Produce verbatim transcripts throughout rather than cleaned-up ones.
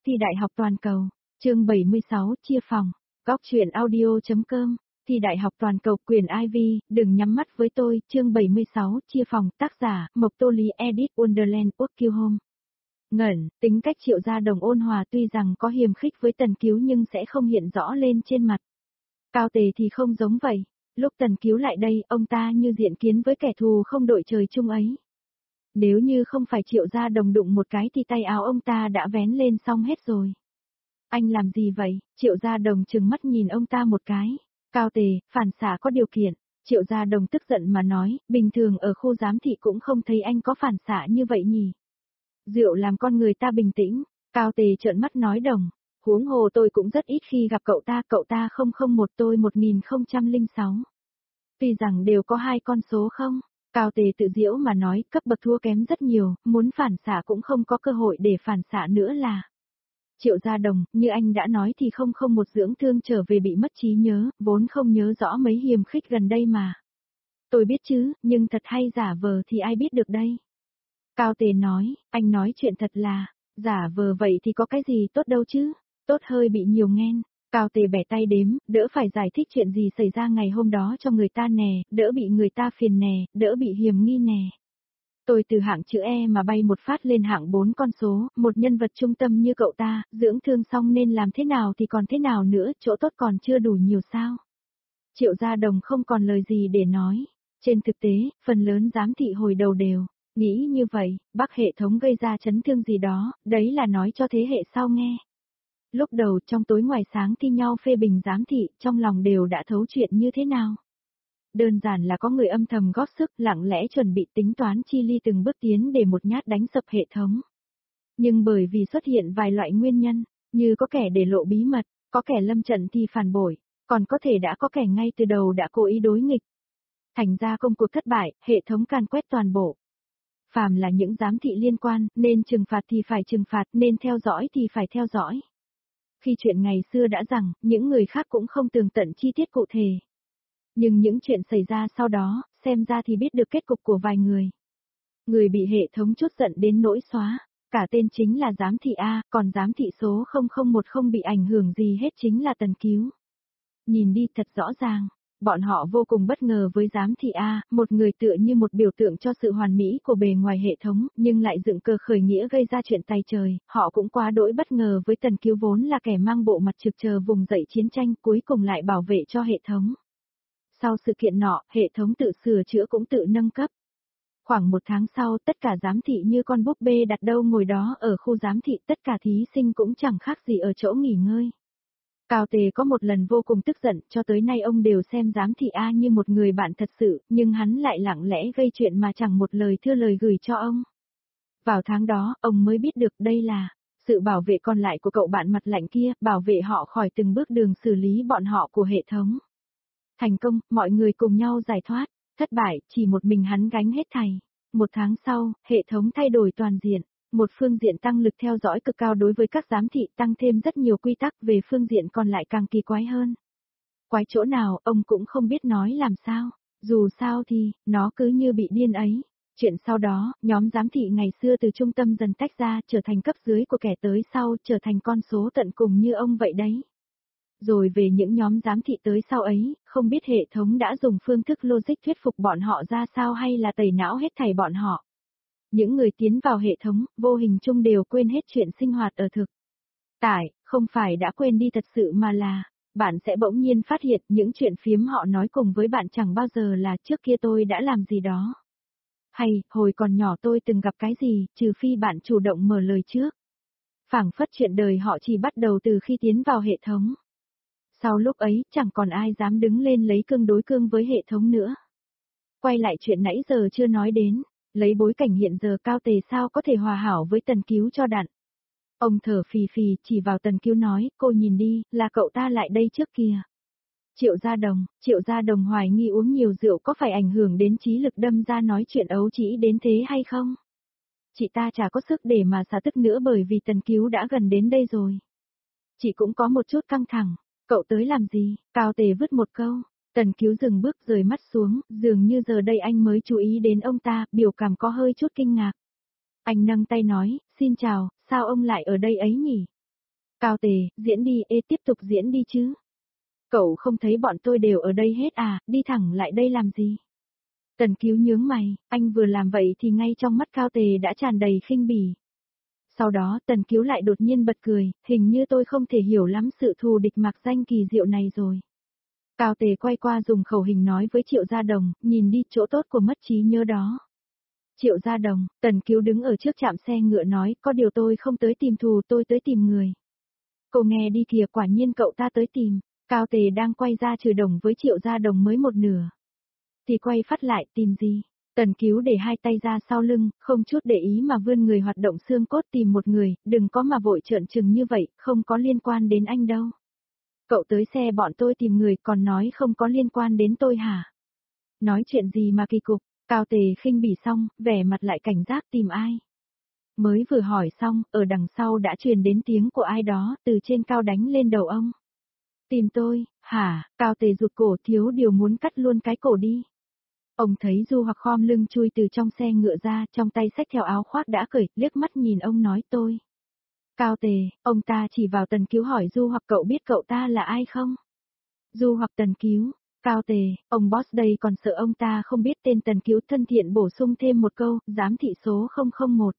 Thi đại học toàn cầu, chương bảy mươi sáu, chia phòng, góc truyện audio.com, Thi đại học toàn cầu quyền Ivy, đừng nhắm mắt với tôi, chương bảy mươi sáu, chia phòng, tác giả, Mộc Tô Lý edit Wonderland, Úc Kiêu Home. Ngẩn, tính cách Triệu Gia Đồng ôn hòa tuy rằng có hiềm khích với Tần Cứu nhưng sẽ không hiện rõ lên trên mặt. Cao Tề thì không giống vậy, lúc Tần Cứu lại đây, ông ta như diện kiến với kẻ thù không đội trời chung ấy. Nếu như không phải Triệu Gia Đồng đụng một cái thì tay áo ông ta đã vén lên xong hết rồi. Anh làm gì vậy? Triệu Gia Đồng trừng mắt nhìn ông ta một cái. Cao Tề, phản xạ có điều kiện. Triệu Gia Đồng tức giận mà nói, bình thường ở khu giám thị cũng không thấy anh có phản xạ như vậy nhỉ. Rượu làm con người ta bình tĩnh. Cao Tề trợn mắt nói Đồng. Huống hồ tôi cũng rất ít khi gặp cậu ta, cậu ta không không một tôi một nghìn không trăm lẻ sáu. Tuy rằng đều có hai con số không. Cao Tề tự giễu mà nói, cấp bậc thua kém rất nhiều, muốn phản xạ cũng không có cơ hội để phản xạ nữa là. Triệu Gia Đồng, như anh đã nói thì không không một dưỡng thương trở về bị mất trí nhớ, vốn không nhớ rõ mấy hiềm khích gần đây mà. Tôi biết chứ, nhưng thật hay giả vờ thì ai biết được đây. Cao Tề nói, anh nói chuyện thật là, giả vờ vậy thì có cái gì tốt đâu chứ, tốt hơi bị nhiều nghen. Cao Tề bẻ tay đếm, đỡ phải giải thích chuyện gì xảy ra ngày hôm đó cho người ta nè, đỡ bị người ta phiền nè, đỡ bị hiềm nghi nè. Tôi từ hạng chữ E mà bay một phát lên hạng bốn con số, một nhân vật trung tâm như cậu ta, dưỡng thương xong nên làm thế nào thì còn thế nào nữa, chỗ tốt còn chưa đủ nhiều sao. Triệu Gia Đồng không còn lời gì để nói. Trên thực tế, phần lớn giám thị hồi đầu đều, nghĩ như vậy, bác hệ thống gây ra chấn thương gì đó, đấy là nói cho thế hệ sau nghe. Lúc đầu trong tối ngoài sáng thi nhau phê bình giám thị, trong lòng đều đã thấu chuyện như thế nào. Đơn giản là có người âm thầm góp sức lặng lẽ chuẩn bị tính toán chi ly từng bước tiến để một nhát đánh sập hệ thống. Nhưng bởi vì xuất hiện vài loại nguyên nhân, như có kẻ để lộ bí mật, có kẻ lâm trận thì phản bội, còn có thể đã có kẻ ngay từ đầu đã cố ý đối nghịch. Thành ra công cuộc thất bại, hệ thống càn quét toàn bộ. Phàm là những giám thị liên quan, nên trừng phạt thì phải trừng phạt, nên theo dõi thì phải theo dõi. Khi chuyện ngày xưa đã rằng, những người khác cũng không tường tận chi tiết cụ thể. Nhưng những chuyện xảy ra sau đó, xem ra thì biết được kết cục của vài người. Người bị hệ thống chốt giận đến nỗi xóa, cả tên chính là giám thị A, còn giám thị số không không một không bị ảnh hưởng gì hết chính là Tần Cứu. Nhìn đi thật rõ ràng, bọn họ vô cùng bất ngờ với giám thị A, một người tựa như một biểu tượng cho sự hoàn mỹ của bề ngoài hệ thống, nhưng lại dựng cờ khởi nghĩa gây ra chuyện tay trời, họ cũng quá đỗi bất ngờ với Tần Cứu vốn là kẻ mang bộ mặt trực chờ vùng dậy chiến tranh cuối cùng lại bảo vệ cho hệ thống. Sau sự kiện nọ, hệ thống tự sửa chữa cũng tự nâng cấp. Khoảng một tháng sau, tất cả giám thị như con búp bê đặt đâu ngồi đó ở khu giám thị, tất cả thí sinh cũng chẳng khác gì ở chỗ nghỉ ngơi. Cao Tề có một lần vô cùng tức giận, cho tới nay ông đều xem giám thị A như một người bạn thật sự, nhưng hắn lại lặng lẽ gây chuyện mà chẳng một lời thưa lời gửi cho ông. Vào tháng đó, ông mới biết được đây là sự bảo vệ còn lại của cậu bạn mặt lạnh kia, bảo vệ họ khỏi từng bước đường xử lý bọn họ của hệ thống. Thành công, mọi người cùng nhau giải thoát, thất bại, chỉ một mình hắn gánh hết thảy. Một tháng sau, hệ thống thay đổi toàn diện, một phương diện tăng lực theo dõi cực cao đối với các giám thị, tăng thêm rất nhiều quy tắc, về phương diện còn lại càng kỳ quái hơn. Quái chỗ nào, ông cũng không biết nói làm sao, dù sao thì, nó cứ như bị điên ấy. Chuyện sau đó, nhóm giám thị ngày xưa từ trung tâm dần tách ra, trở thành cấp dưới của kẻ tới sau, trở thành con số tận cùng như ông vậy đấy. Rồi về những nhóm giám thị tới sau ấy, không biết hệ thống đã dùng phương thức logic thuyết phục bọn họ ra sao hay là tẩy não hết thảy bọn họ. Những người tiến vào hệ thống, vô hình chung đều quên hết chuyện sinh hoạt ở thực tại, không phải đã quên đi thật sự mà là, bạn sẽ bỗng nhiên phát hiện những chuyện phiếm họ nói cùng với bạn chẳng bao giờ là trước kia tôi đã làm gì đó. Hay, hồi còn nhỏ tôi từng gặp cái gì, trừ phi bạn chủ động mở lời trước. Phảng phất chuyện đời họ chỉ bắt đầu từ khi tiến vào hệ thống. Sau lúc ấy, chẳng còn ai dám đứng lên lấy cương đối cương với hệ thống nữa. Quay lại chuyện nãy giờ chưa nói đến, lấy bối cảnh hiện giờ Cao Tề sao có thể hòa hảo với Tần Cứu cho đặn. Ông thở phì phì chỉ vào Tần Cứu nói, cô nhìn đi, là cậu ta lại đây trước kìa. Triệu Gia Đồng, Triệu Gia Đồng hoài nghi uống nhiều rượu có phải ảnh hưởng đến trí lực đâm ra nói chuyện ấu trĩ đến thế hay không? Chị ta chả có sức để mà xả tức nữa bởi vì Tần Cứu đã gần đến đây rồi. Chị cũng có một chút căng thẳng. Cậu tới làm gì? Cao Tề vứt một câu. Tần Cứu dừng bước rời mắt xuống, dường như giờ đây anh mới chú ý đến ông ta, biểu cảm có hơi chút kinh ngạc. Anh nâng tay nói, xin chào, sao ông lại ở đây ấy nhỉ? Cao Tề, diễn đi, ê tiếp tục diễn đi chứ. Cậu không thấy bọn tôi đều ở đây hết à, đi thẳng lại đây làm gì? Tần Cứu nhướng mày, anh vừa làm vậy thì ngay trong mắt Cao Tề đã tràn đầy khinh bỉ. Sau đó Tần Cứu lại đột nhiên bật cười, hình như tôi không thể hiểu lắm sự thù địch mạc danh kỳ diệu này rồi. Cao Tề quay qua dùng khẩu hình nói với Triệu Gia Đồng, nhìn đi chỗ tốt của mất trí nhớ đó. Triệu Gia Đồng, Tần Cứu đứng ở trước trạm xe ngựa nói, có điều tôi không tới tìm thù, tôi tới tìm người. Cô nghe đi kìa, quả nhiên cậu ta tới tìm. Cao Tề đang quay ra chửi đồng với Triệu Gia Đồng mới một nửa. Thì quay phát lại tìm gì? Tần Cứu để hai tay ra sau lưng, không chút để ý mà vươn người hoạt động xương cốt tìm một người, đừng có mà vội trợn trừng như vậy, không có liên quan đến anh đâu. Cậu tới xe bọn tôi tìm người còn nói không có liên quan đến tôi hả? Nói chuyện gì mà kỳ cục, Cao Tề khinh bỉ xong, vẻ mặt lại cảnh giác tìm ai. Mới vừa hỏi xong, ở đằng sau đã truyền đến tiếng của ai đó, từ trên cao đánh lên đầu ông. Tìm tôi, hả? Cao Tề rụt cổ thiếu điều muốn cắt luôn cái cổ đi. Ông thấy Du Hoặc khom lưng chui từ trong xe ngựa ra, trong tay xách theo áo khoác đã cởi, liếc mắt nhìn ông nói tôi. Cao Tề, ông ta chỉ vào Tần Cứu hỏi Du Hoặc cậu biết cậu ta là ai không? Du Hoặc Tần Cứu, Cao Tề, ông boss đây còn sợ ông ta không biết tên Tần Cứu thân thiện bổ sung thêm một câu, giám thị số không không một.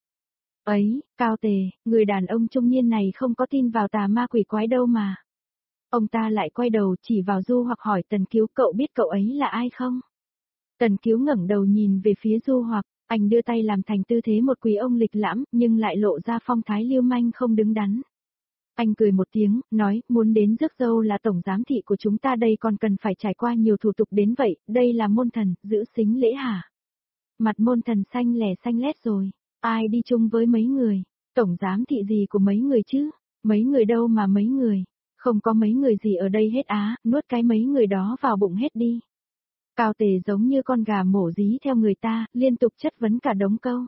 Ấy, Cao Tề, người đàn ông trung niên này không có tin vào tà ma quỷ quái đâu mà. Ông ta lại quay đầu chỉ vào Du Hoặc hỏi Tần Cứu cậu biết cậu ấy là ai không? Tần Cứu ngẩng đầu nhìn về phía Du Hoặc, anh đưa tay làm thành tư thế một quý ông lịch lãm, nhưng lại lộ ra phong thái lưu manh không đứng đắn. Anh cười một tiếng, nói, muốn đến rước dâu là tổng giám thị của chúng ta đây còn cần phải trải qua nhiều thủ tục đến vậy, đây là môn thần, giữ xính lễ hả? Mặt môn thần xanh lẻ xanh lét rồi, ai đi chung với mấy người, tổng giám thị gì của mấy người chứ, mấy người đâu mà mấy người, không có mấy người gì ở đây hết á, nuốt cái mấy người đó vào bụng hết đi. Cao Tề giống như con gà mổ dí theo người ta, liên tục chất vấn cả đống câu.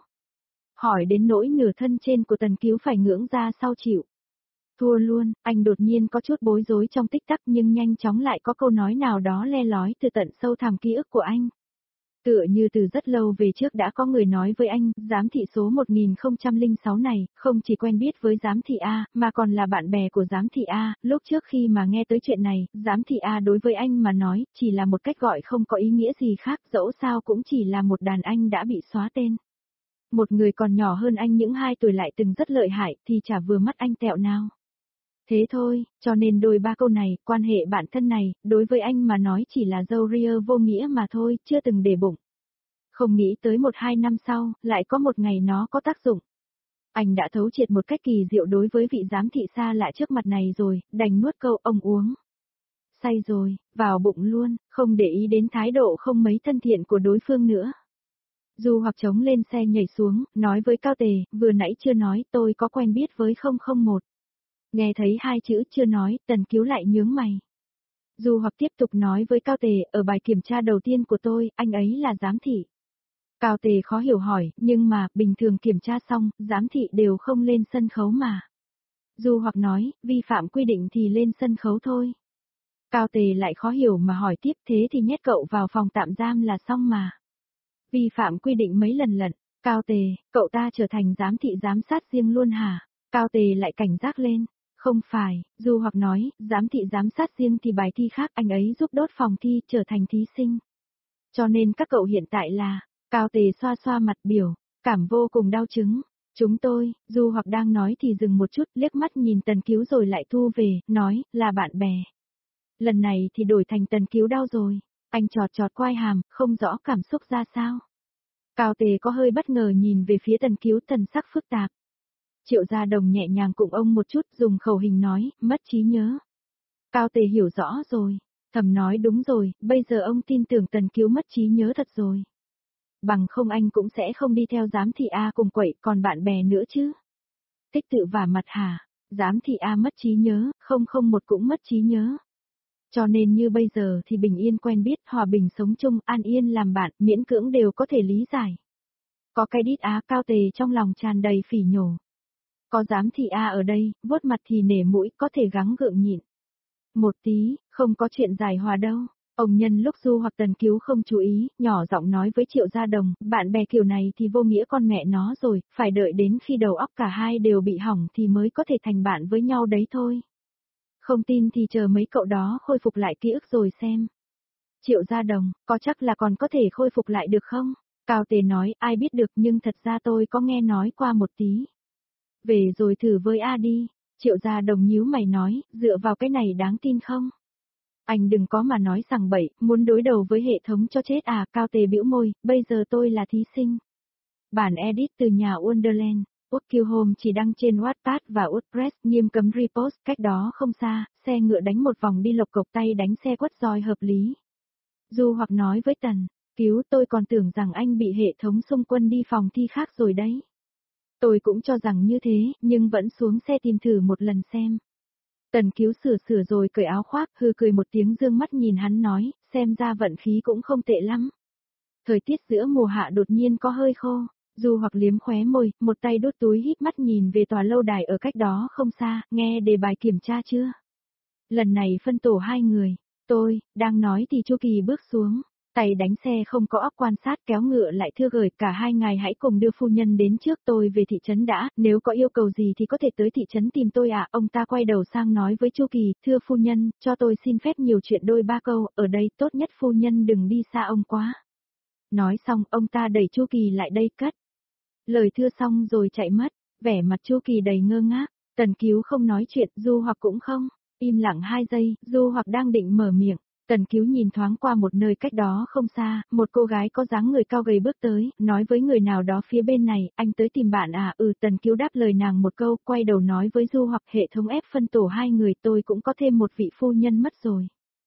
Hỏi đến nỗi nửa thân trên của Tần Cứu phải ngưỡng ra sau chịu. Thua luôn, anh đột nhiên có chút bối rối trong tích tắc nhưng nhanh chóng lại có câu nói nào đó le lói từ tận sâu thẳm ký ức của anh. Tựa như từ rất lâu về trước đã có người nói với anh, giám thị số một nghìn không trăm lẻ sáu này, không chỉ quen biết với giám thị A, mà còn là bạn bè của giám thị A, lúc trước khi mà nghe tới chuyện này, giám thị A đối với anh mà nói, chỉ là một cách gọi không có ý nghĩa gì khác, dẫu sao cũng chỉ là một đàn anh đã bị xóa tên. Một người còn nhỏ hơn anh những hai tuổi lại từng rất lợi hại thì chả vừa mắt anh tẹo nào. Thế thôi, cho nên đôi ba câu này, quan hệ bạn thân này, đối với anh mà nói chỉ là dâu ria vô nghĩa mà thôi, chưa từng để bụng. Không nghĩ tới một hai năm sau, lại có một ngày nó có tác dụng. Anh đã thấu triệt một cách kỳ diệu đối với vị giám thị xa lạ trước mặt này rồi, đành nuốt câu ông uống. Say rồi, vào bụng luôn, không để ý đến thái độ không mấy thân thiện của đối phương nữa. Du Hoặc chống lên xe nhảy xuống, nói với Cao Tề, vừa nãy chưa nói tôi có quen biết với không không một. Nghe thấy hai chữ chưa nói, Tần Cứu lại nhướng mày. Du Hoặc tiếp tục nói với Cao Tề, ở bài kiểm tra đầu tiên của tôi, anh ấy là giám thị. Cao Tề khó hiểu hỏi, nhưng mà, bình thường kiểm tra xong, giám thị đều không lên sân khấu mà. Du Hoặc nói, vi phạm quy định thì lên sân khấu thôi. Cao Tề lại khó hiểu mà hỏi tiếp thế thì nhét cậu vào phòng tạm giam là xong mà. Vi phạm quy định mấy lần lận, Cao Tề, cậu ta trở thành giám thị giám sát riêng luôn hả? Cao Tề lại cảnh giác lên. Không phải, Du Hoặc nói, giám thị giám sát riêng thì bài thi khác anh ấy giúp đốt phòng thi trở thành thí sinh. Cho nên các cậu hiện tại là, Cao Tề xoa xoa mặt biểu, cảm vô cùng đau chứng. Chúng tôi, Du Hoặc đang nói thì dừng một chút, liếc mắt nhìn Tần Cứu rồi lại thu về, nói, là bạn bè. Lần này thì đổi thành Tần Cứu đau rồi, anh trọt trọt quai hàm, không rõ cảm xúc ra sao. Cao Tề có hơi bất ngờ nhìn về phía Tần Cứu thần sắc phức tạp. Triệu Gia Đồng nhẹ nhàng cùng ông một chút dùng khẩu hình nói, mất trí nhớ. Cao Tề hiểu rõ rồi, thầm nói đúng rồi, bây giờ ông tin tưởng Tần Cứu mất trí nhớ thật rồi. Bằng không anh cũng sẽ không đi theo giám thị A cùng quậy còn bạn bè nữa chứ. Tích tự vả mặt hả, giám thị A mất trí nhớ, không không một cũng mất trí nhớ. Cho nên như bây giờ thì bình yên quen biết, hòa bình sống chung, an yên làm bạn, miễn cưỡng đều có thể lý giải. Có cái đít Á Cao Tề trong lòng tràn đầy phỉ nhổ. Có giám thị A ở đây, vuốt mặt thì nể mũi, có thể gắng gượng nhịn. Một tí, không có chuyện giải hòa đâu. Ông nhân lúc Du hoặc Tần Cứu không chú ý, nhỏ giọng nói với Triệu Gia Đồng, bạn bè kiểu này thì vô nghĩa con mẹ nó rồi, phải đợi đến khi đầu óc cả hai đều bị hỏng thì mới có thể thành bạn với nhau đấy thôi. Không tin thì chờ mấy cậu đó khôi phục lại ký ức rồi xem. Triệu Gia Đồng, có chắc là còn có thể khôi phục lại được không? Cao Tề nói, ai biết được nhưng thật ra tôi có nghe nói qua một tí. Về rồi thử với A đi. Triệu Gia Đồng nhíu mày nói, dựa vào cái này đáng tin không? Anh đừng có mà nói sằng bậy, muốn đối đầu với hệ thống cho chết à, Cao Tề bĩu môi, bây giờ tôi là thí sinh. Bản edit từ nhà Wonderland, Út Home chỉ đăng trên Wattpad và WordPress, nghiêm cấm repost, cách đó không xa, xe ngựa đánh một vòng đi lộc cộc tay đánh xe quất roi hợp lý. Du hoặc nói với Tần, cứu tôi còn tưởng rằng anh bị hệ thống xung quân đi phòng thi khác rồi đấy. Tôi cũng cho rằng như thế, nhưng vẫn xuống xe tìm thử một lần xem. Tần Cứu sửa sửa rồi cởi áo khoác, hừ cười một tiếng dương mắt nhìn hắn nói, xem ra vận khí cũng không tệ lắm. Thời tiết giữa mùa hạ đột nhiên có hơi khô, Du hoặc liếm khóe môi, một tay đút túi híp mắt nhìn về tòa lâu đài ở cách đó không xa, nghe đề bài kiểm tra chưa? Lần này phân tổ hai người, tôi, đang nói thì Chu Kỳ bước xuống. Tay đánh xe không có óc quan sát kéo ngựa lại thưa gửi cả hai ngài hãy cùng đưa phu nhân đến trước tôi về thị trấn đã, nếu có yêu cầu gì thì có thể tới thị trấn tìm tôi ạ. Ông ta quay đầu sang nói với Chu Kỳ, thưa phu nhân, cho tôi xin phép nhiều chuyện đôi ba câu, ở đây tốt nhất phu nhân đừng đi xa ông quá. Nói xong ông ta đẩy Chu Kỳ lại đây cất. Lời thưa xong rồi chạy mất, vẻ mặt Chu Kỳ đầy ngơ ngác, Tần Cứu không nói chuyện, Du hoặc cũng không, im lặng hai giây, Du hoặc đang định mở miệng. Tần Cứu nhìn thoáng qua một nơi cách đó không xa, một cô gái có dáng người cao gầy bước tới, nói với người nào đó phía bên này, anh tới tìm bạn à, ừ Tần Cứu đáp lời nàng một câu, quay đầu nói với Du hoặc hệ thống ép phân tổ hai người tôi cũng có thêm một vị phu nhân mất rồi.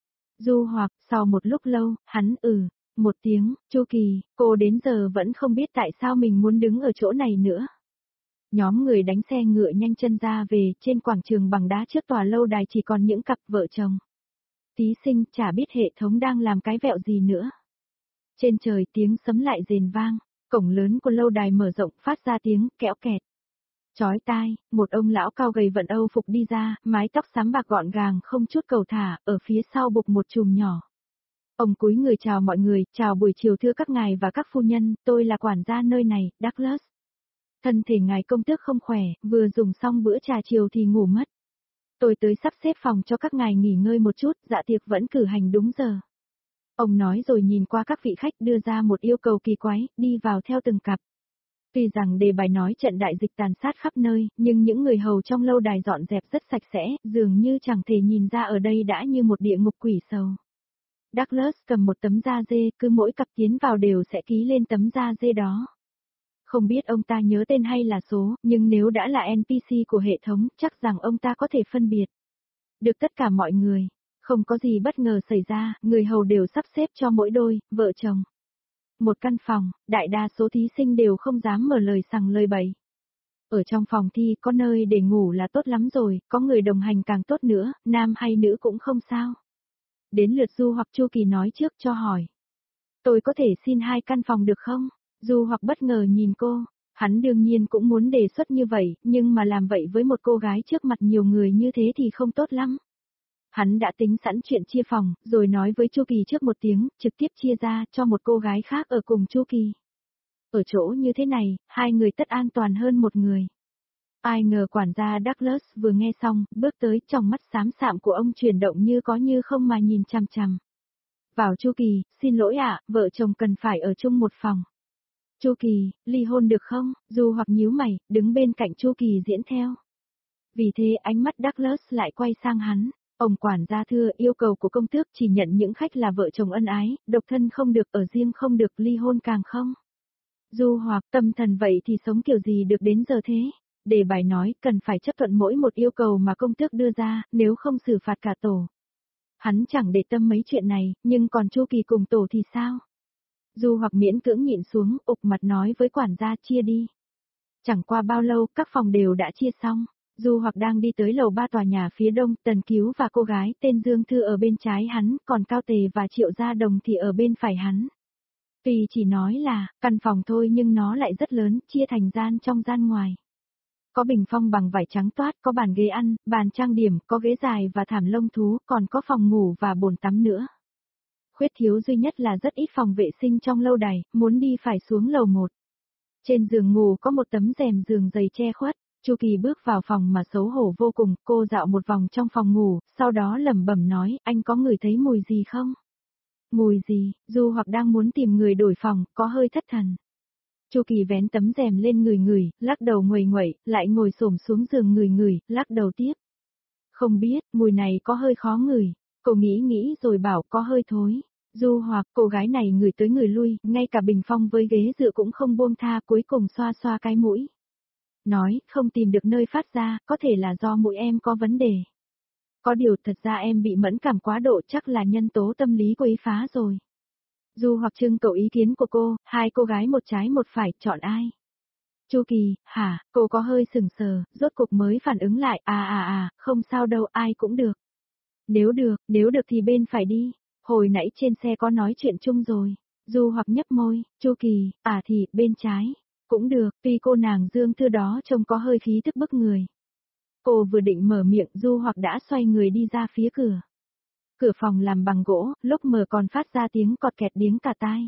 Du hoặc, sau một lúc lâu, hắn ừ, một tiếng, Chu Kỳ, cô đến giờ vẫn không biết tại sao mình muốn đứng ở chỗ này nữa. Nhóm người đánh xe ngựa nhanh chân ra về, trên quảng trường bằng đá trước tòa lâu đài chỉ còn những cặp vợ chồng. Thí sinh chả biết hệ thống đang làm cái vẹo gì nữa. Trên trời tiếng sấm lại rền vang, cổng lớn của lâu đài mở rộng phát ra tiếng kẽo kẹt. Chói tai, một ông lão cao gầy vận Âu phục đi ra, mái tóc xám bạc gọn gàng không chút cầu thả, ở phía sau buộc một chùm nhỏ. Ông cúi người chào mọi người, chào buổi chiều thưa các ngài và các phu nhân, tôi là quản gia nơi này, Douglas. Thân thể ngài công tước không khỏe, vừa dùng xong bữa trà chiều thì ngủ mất. Tôi tới sắp xếp phòng cho các ngài nghỉ ngơi một chút, dạ tiệc vẫn cử hành đúng giờ. Ông nói rồi nhìn qua các vị khách đưa ra một yêu cầu kỳ quái, đi vào theo từng cặp. Tuy rằng đề bài nói trận đại dịch tàn sát khắp nơi, nhưng những người hầu trong lâu đài dọn dẹp rất sạch sẽ, dường như chẳng thể nhìn ra ở đây đã như một địa ngục quỷ sầu. Douglas cầm một tấm da dê, cứ mỗi cặp tiến vào đều sẽ ký lên tấm da dê đó. Không biết ông ta nhớ tên hay là số, nhưng nếu đã là en pê xê của hệ thống, chắc rằng ông ta có thể phân biệt được tất cả mọi người. Không có gì bất ngờ xảy ra, người hầu đều sắp xếp cho mỗi đôi, vợ chồng. Một căn phòng, đại đa số thí sinh đều không dám mở lời sằng lời bậy. Ở trong phòng thi có nơi để ngủ là tốt lắm rồi, có người đồng hành càng tốt nữa, nam hay nữ cũng không sao. Đến lượt Du hoặc Chu Kỳ nói trước cho hỏi. Tôi có thể xin hai căn phòng được không? Du hoặc bất ngờ nhìn cô, hắn đương nhiên cũng muốn đề xuất như vậy, nhưng mà làm vậy với một cô gái trước mặt nhiều người như thế thì không tốt lắm. Hắn đã tính sẵn chuyện chia phòng, rồi nói với Chu Kỳ trước một tiếng, trực tiếp chia ra cho một cô gái khác ở cùng Chu Kỳ. Ở chỗ như thế này, hai người tất an toàn hơn một người. Ai ngờ quản gia Douglas vừa nghe xong, bước tới, trong mắt xám xạm của ông chuyển động như có như không mà nhìn chằm chằm. Vào Chu Kỳ, xin lỗi ạ, vợ chồng cần phải ở chung một phòng. Chu Kỳ, ly hôn được không? Du hoặc nhíu mày, đứng bên cạnh Chu Kỳ diễn theo. Vì thế ánh mắt Douglas lại quay sang hắn. Ông quản gia thưa, yêu cầu của công tước chỉ nhận những khách là vợ chồng ân ái, độc thân không được, ở riêng không được, ly hôn càng không. Du hoặc tâm thần vậy thì sống kiểu gì được đến giờ thế? Đề bài nói cần phải chấp thuận mỗi một yêu cầu mà công tước đưa ra, nếu không xử phạt cả tổ. Hắn chẳng để tâm mấy chuyện này, nhưng còn Chu Kỳ cùng tổ thì sao? Du hoặc miễn cưỡng nhịn xuống, ục mặt nói với quản gia chia đi. Chẳng qua bao lâu, các phòng đều đã chia xong. Du hoặc đang đi tới lầu ba tòa nhà phía đông, Tần Cứu và cô gái tên Dương Thư ở bên trái hắn, còn Cao Tề và Triệu Gia Đồng thì ở bên phải hắn. Tuy chỉ nói là, căn phòng thôi nhưng nó lại rất lớn, chia thành gian trong gian ngoài. Có bình phong bằng vải trắng toát, có bàn ghế ăn, bàn trang điểm, có ghế dài và thảm lông thú, còn có phòng ngủ và bồn tắm nữa. Khuyết thiếu duy nhất là rất ít phòng vệ sinh trong lâu đài, muốn đi phải xuống lầu một. Trên giường ngủ có một tấm rèm giường dày che khuất. Chu Kỳ bước vào phòng mà xấu hổ vô cùng, cô dạo một vòng trong phòng ngủ, sau đó lẩm bẩm nói, anh có ngửi thấy mùi gì không? Mùi gì? Du Hoặc đang muốn tìm người đổi phòng, có hơi thất thần. Chu Kỳ vén tấm rèm lên người người, lắc đầu nguầy nguậy, lại ngồi xổm xuống giường người người, lắc đầu tiếp. Không biết, mùi này có hơi khó ngửi. Cô nghĩ nghĩ rồi bảo có hơi thối. Du Hoặc, cô gái này ngửi tới người lui, ngay cả bình phong với ghế dựa cũng không buông tha, cuối cùng xoa xoa cái mũi. Nói, không tìm được nơi phát ra, có thể là do mũi em có vấn đề. Có điều thật ra em bị mẫn cảm quá độ, chắc là nhân tố tâm lý quấy phá rồi. Du Hoặc trưng cầu ý kiến của cô, hai cô gái một trái một phải, chọn ai? Chu Kỳ, hả, cô có hơi sừng sờ, rốt cục mới phản ứng lại, à à à, không sao đâu, ai cũng được. Nếu được, nếu được thì bên phải đi, hồi nãy trên xe có nói chuyện chung rồi. Du Hoặc nhấp môi, Chu Kỳ, à thì, bên trái. Cũng được, tuy cô nàng Dương Thư đó trông có hơi khí tức bức người. Cô vừa định mở miệng, Du Hoặc đã xoay người đi ra phía cửa. Cửa phòng làm bằng gỗ, lúc mở còn phát ra tiếng cọt kẹt điếng cả tai.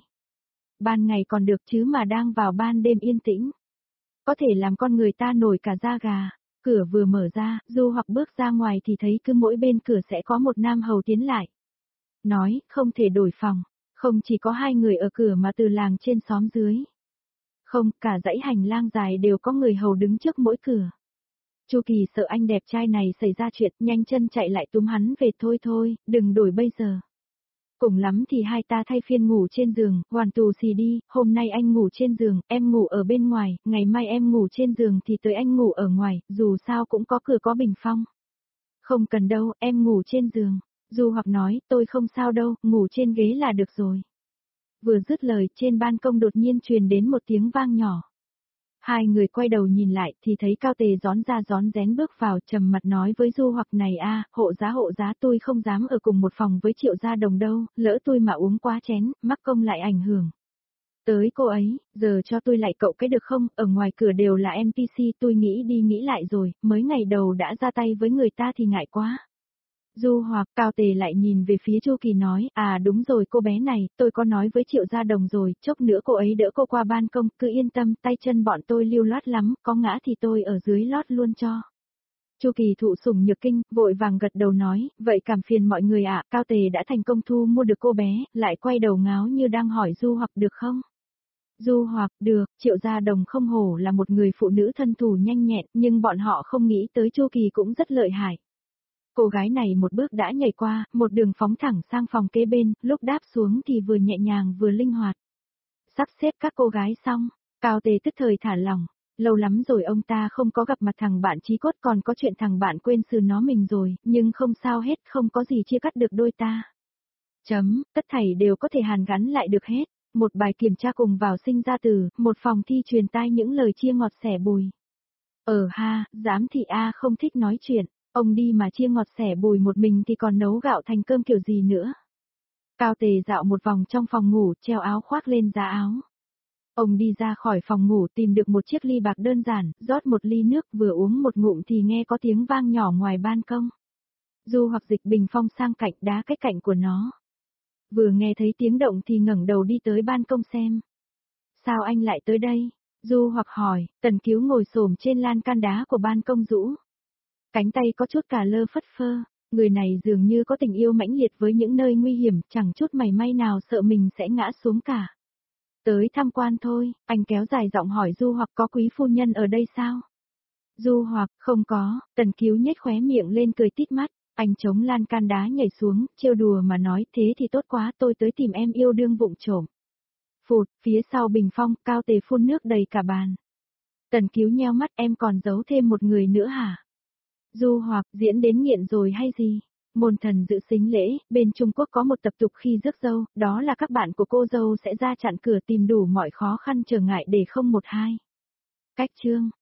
Ban ngày còn được chứ mà đang vào ban đêm yên tĩnh. Có thể làm con người ta nổi cả da gà. Cửa vừa mở ra, Du Hoặc bước ra ngoài thì thấy cứ mỗi bên cửa sẽ có một nam hầu tiến lại. Nói, không thể đổi phòng. Không chỉ có hai người ở cửa mà từ làng trên xóm dưới. Không, cả dãy hành lang dài đều có người hầu đứng trước mỗi cửa. Chu Kỳ sợ anh đẹp trai này xảy ra chuyện, nhanh chân chạy lại túm hắn về, thôi thôi, đừng đổi bây giờ. Cùng lắm thì hai ta thay phiên ngủ trên giường, hoàn tù xì đi, hôm nay anh ngủ trên giường, em ngủ ở bên ngoài, ngày mai em ngủ trên giường thì tới anh ngủ ở ngoài, dù sao cũng có cửa có bình phong. Không cần đâu, em ngủ trên giường. Du Hoặc nói, tôi không sao đâu, ngủ trên ghế là được rồi. Vừa dứt lời, trên ban công đột nhiên truyền đến một tiếng vang nhỏ. Hai người quay đầu nhìn lại thì thấy Cao Tề rón ra rón rén bước vào, trầm mặt nói với Du Hoặc, này a, hộ giá hộ giá, tôi không dám ở cùng một phòng với Triệu Gia Đồng đâu, lỡ tôi mà uống quá chén, mắc công lại ảnh hưởng tới cô ấy, giờ cho tôi lại cậu cái được không, ở ngoài cửa đều là en pê xê, tôi nghĩ đi nghĩ lại rồi, mới ngày đầu đã ra tay với người ta thì ngại quá. Du Hoặc, Cao Tề lại nhìn về phía Chu Kỳ nói, à đúng rồi cô bé này, tôi có nói với Triệu Gia Đồng rồi, chốc nữa cô ấy đỡ cô qua ban công, cứ yên tâm, tay chân bọn tôi lưu loát lắm, có ngã thì tôi ở dưới lót luôn cho. Chu Kỳ thụ sủng nhược kinh, vội vàng gật đầu nói, vậy cảm phiền mọi người ạ, Cao Tề đã thành công thu mua được cô bé, lại quay đầu ngáo như đang hỏi Du Hoặc được không? Du Hoặc, được, Triệu Gia Đồng không hổ là một người phụ nữ thân thủ nhanh nhẹn, nhưng bọn họ không nghĩ tới Chu Kỳ cũng rất lợi hại. Cô gái này một bước đã nhảy qua, một đường phóng thẳng sang phòng kế bên, lúc đáp xuống thì vừa nhẹ nhàng vừa linh hoạt. Sắp xếp các cô gái xong, Cao Tề tức thời thả lỏng, lâu lắm rồi ông ta không có gặp mặt thằng bạn chí cốt, còn có chuyện thằng bạn quên xử nó mình rồi, nhưng không sao hết, không có gì chia cắt được đôi ta. Chấm, tất thảy đều có thể hàn gắn lại được hết, một bài kiểm tra cùng vào sinh ra từ, một phòng thi truyền tai những lời chia ngọt xẻ bùi. Ờ ha, giám thị A không thích nói chuyện. Ông đi mà chia ngọt xẻ bùi một mình thì còn nấu gạo thành cơm kiểu gì nữa. Cao Tề dạo một vòng trong phòng ngủ, treo áo khoác lên giá áo. Ông đi ra khỏi phòng ngủ tìm được một chiếc ly bạc đơn giản, rót một ly nước, vừa uống một ngụm thì nghe có tiếng vang nhỏ ngoài ban công. Du Hoặc dịch bình phong sang cạnh đá cái cạnh của nó. Vừa nghe thấy tiếng động thì ngẩng đầu đi tới ban công xem. Sao anh lại tới đây? Du Hoặc hỏi, Tần Cứu ngồi xổm trên lan can đá của ban công rũ. Cánh tay có chút cà lơ phất phơ, người này dường như có tình yêu mãnh liệt với những nơi nguy hiểm, chẳng chút mảy may nào sợ mình sẽ ngã xuống cả. Tới tham quan thôi, anh kéo dài giọng hỏi Du Hoặc, có quý phu nhân ở đây sao? Du Hoặc, không có, Tần Cứu nhếch khóe miệng lên cười tít mắt, anh chống lan can đá nhảy xuống, trêu đùa mà nói, thế thì tốt quá, tôi tới tìm em yêu đương vụng trộm. Phụt, phía sau bình phong, Cao Tề phun nước đầy cả bàn. Tần Cứu nheo mắt, em còn giấu thêm một người nữa hả? Du Hoặc, diễn đến nghiện rồi hay gì? Môn thần dự sính lễ, bên Trung Quốc có một tập tục khi rước dâu, đó là các bạn của cô dâu sẽ ra chặn cửa tìm đủ mọi khó khăn trở ngại để không một hai. Cách chương